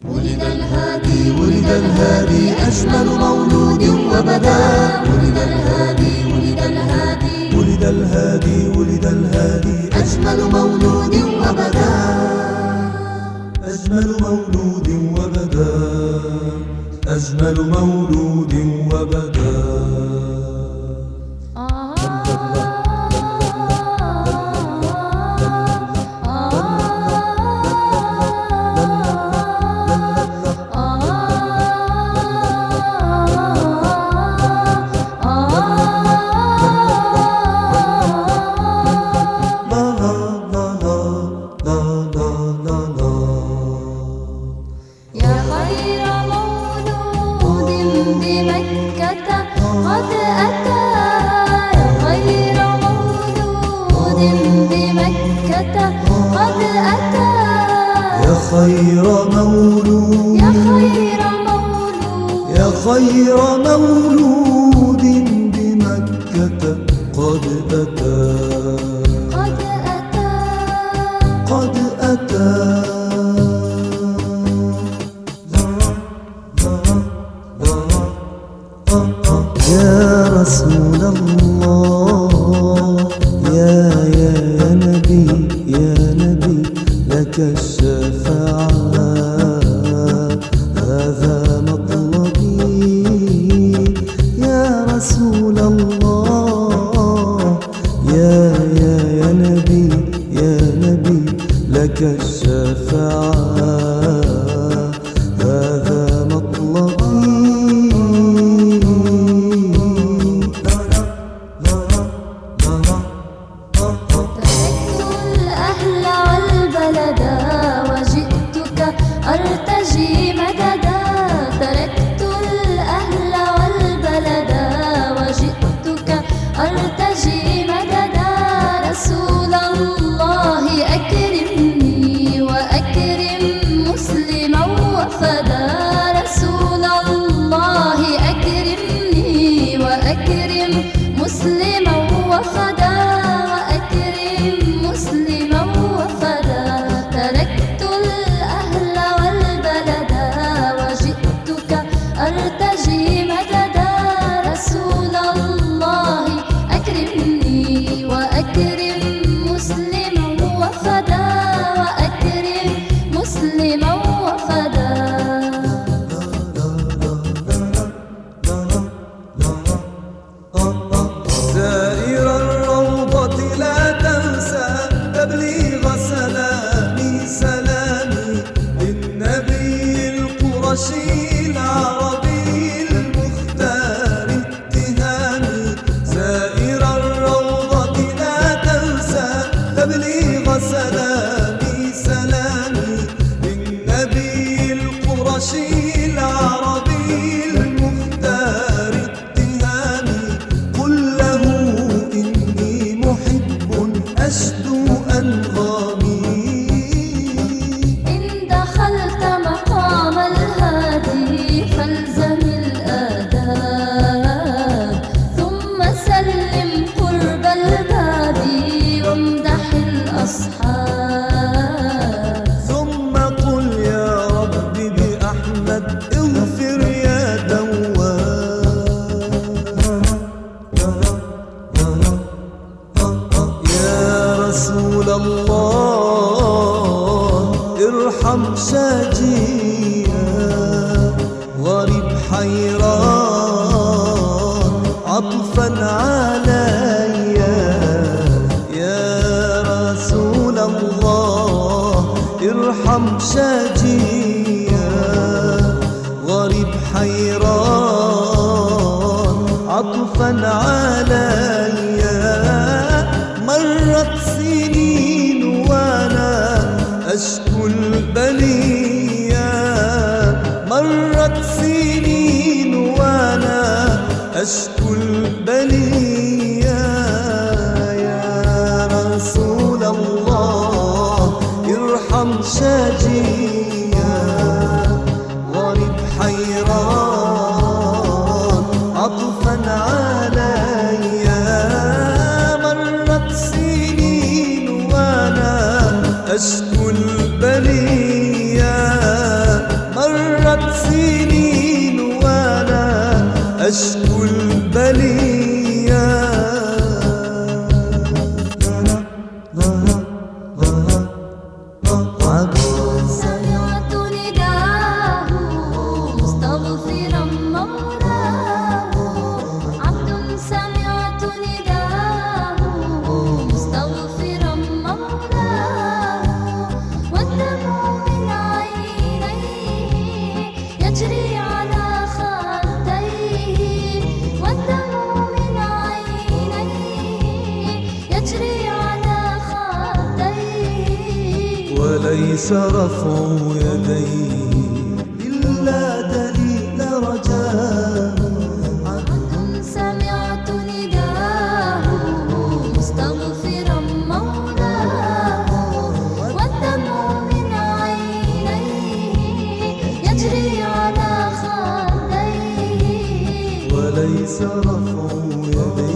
ولد الهادي ولد الهادي أجمل مولود وبدا. ولد الهادي ولد الهادي ولد الهادي ولد الهادي أجمل مولود وبدا. أجمل مولود وبدا. أجمل مولود وبدا. يا خير مولود بمكة قد أتى. يا خير مولود بمكة قد أتى. يا خير مولود يا خير مولود يا خير مولود بمكة قد أتى. قد أتى قد أتى. يا رسول الله يا نبي يا نبي لك الشفاعة. هذا مطلبي يا رسول الله يا نبي يا نبي لك الشفاعة. هذا مطلبي. أرتجي مددا. تركت الأهل والبلد وجئتك أرتجي مددا. رسول الله أكرمني وأكرم مسلما وفدا. رسول الله أكرمني وأكرم مسلما وفدا. وأكرم مسلما وفدا. تركت أرتجي مددا. رسول الله أكرمني وأكرم مسلما وفدا. وأكرم مسلما وفدا. سائر الروضة لا تنسى تبليغ سلامي سلامي للنبي القرشي العربي المختار اتهامي. سائر الروضة لا تنسى تبليغ سلامي سلامي للنبي القرشي العربي المختار اتهامي. قل له إني محب أشدو أنغامي. إن دخلت مقام الهادي فالزم الآداب. ثم سلم قرب البادي وامدح الأصحاب. ثم قل يا رب بأحمد اغفر يا تواب. يا رسول الله ارحم شاجيا غريب حيران عطفا عليا. يا رسول الله ارحم شاجيا غريب حيران عطفا عليا. مرت سنين وانا أشكو البلية. مرت سنين وانا أشكو البلية. يا رسول الله ارحم شاجيا غريب حيران عطفا عليا. مرت سنين وانا أشكو البلية. أشكو البلية. عبد سمعت نداه مستغفرا مولاه، عبد سمعت نداه مستغفرا مولاه، والدمع من عينيه يجري على خديه، والدمع من عينيه يجري على خديه، وليس رفع يديه إلا دليل رجاه. عبد سمعت نداه مستغفرا مولاه، والدمع من عينيه يجري على خديه، وليس رفع يديه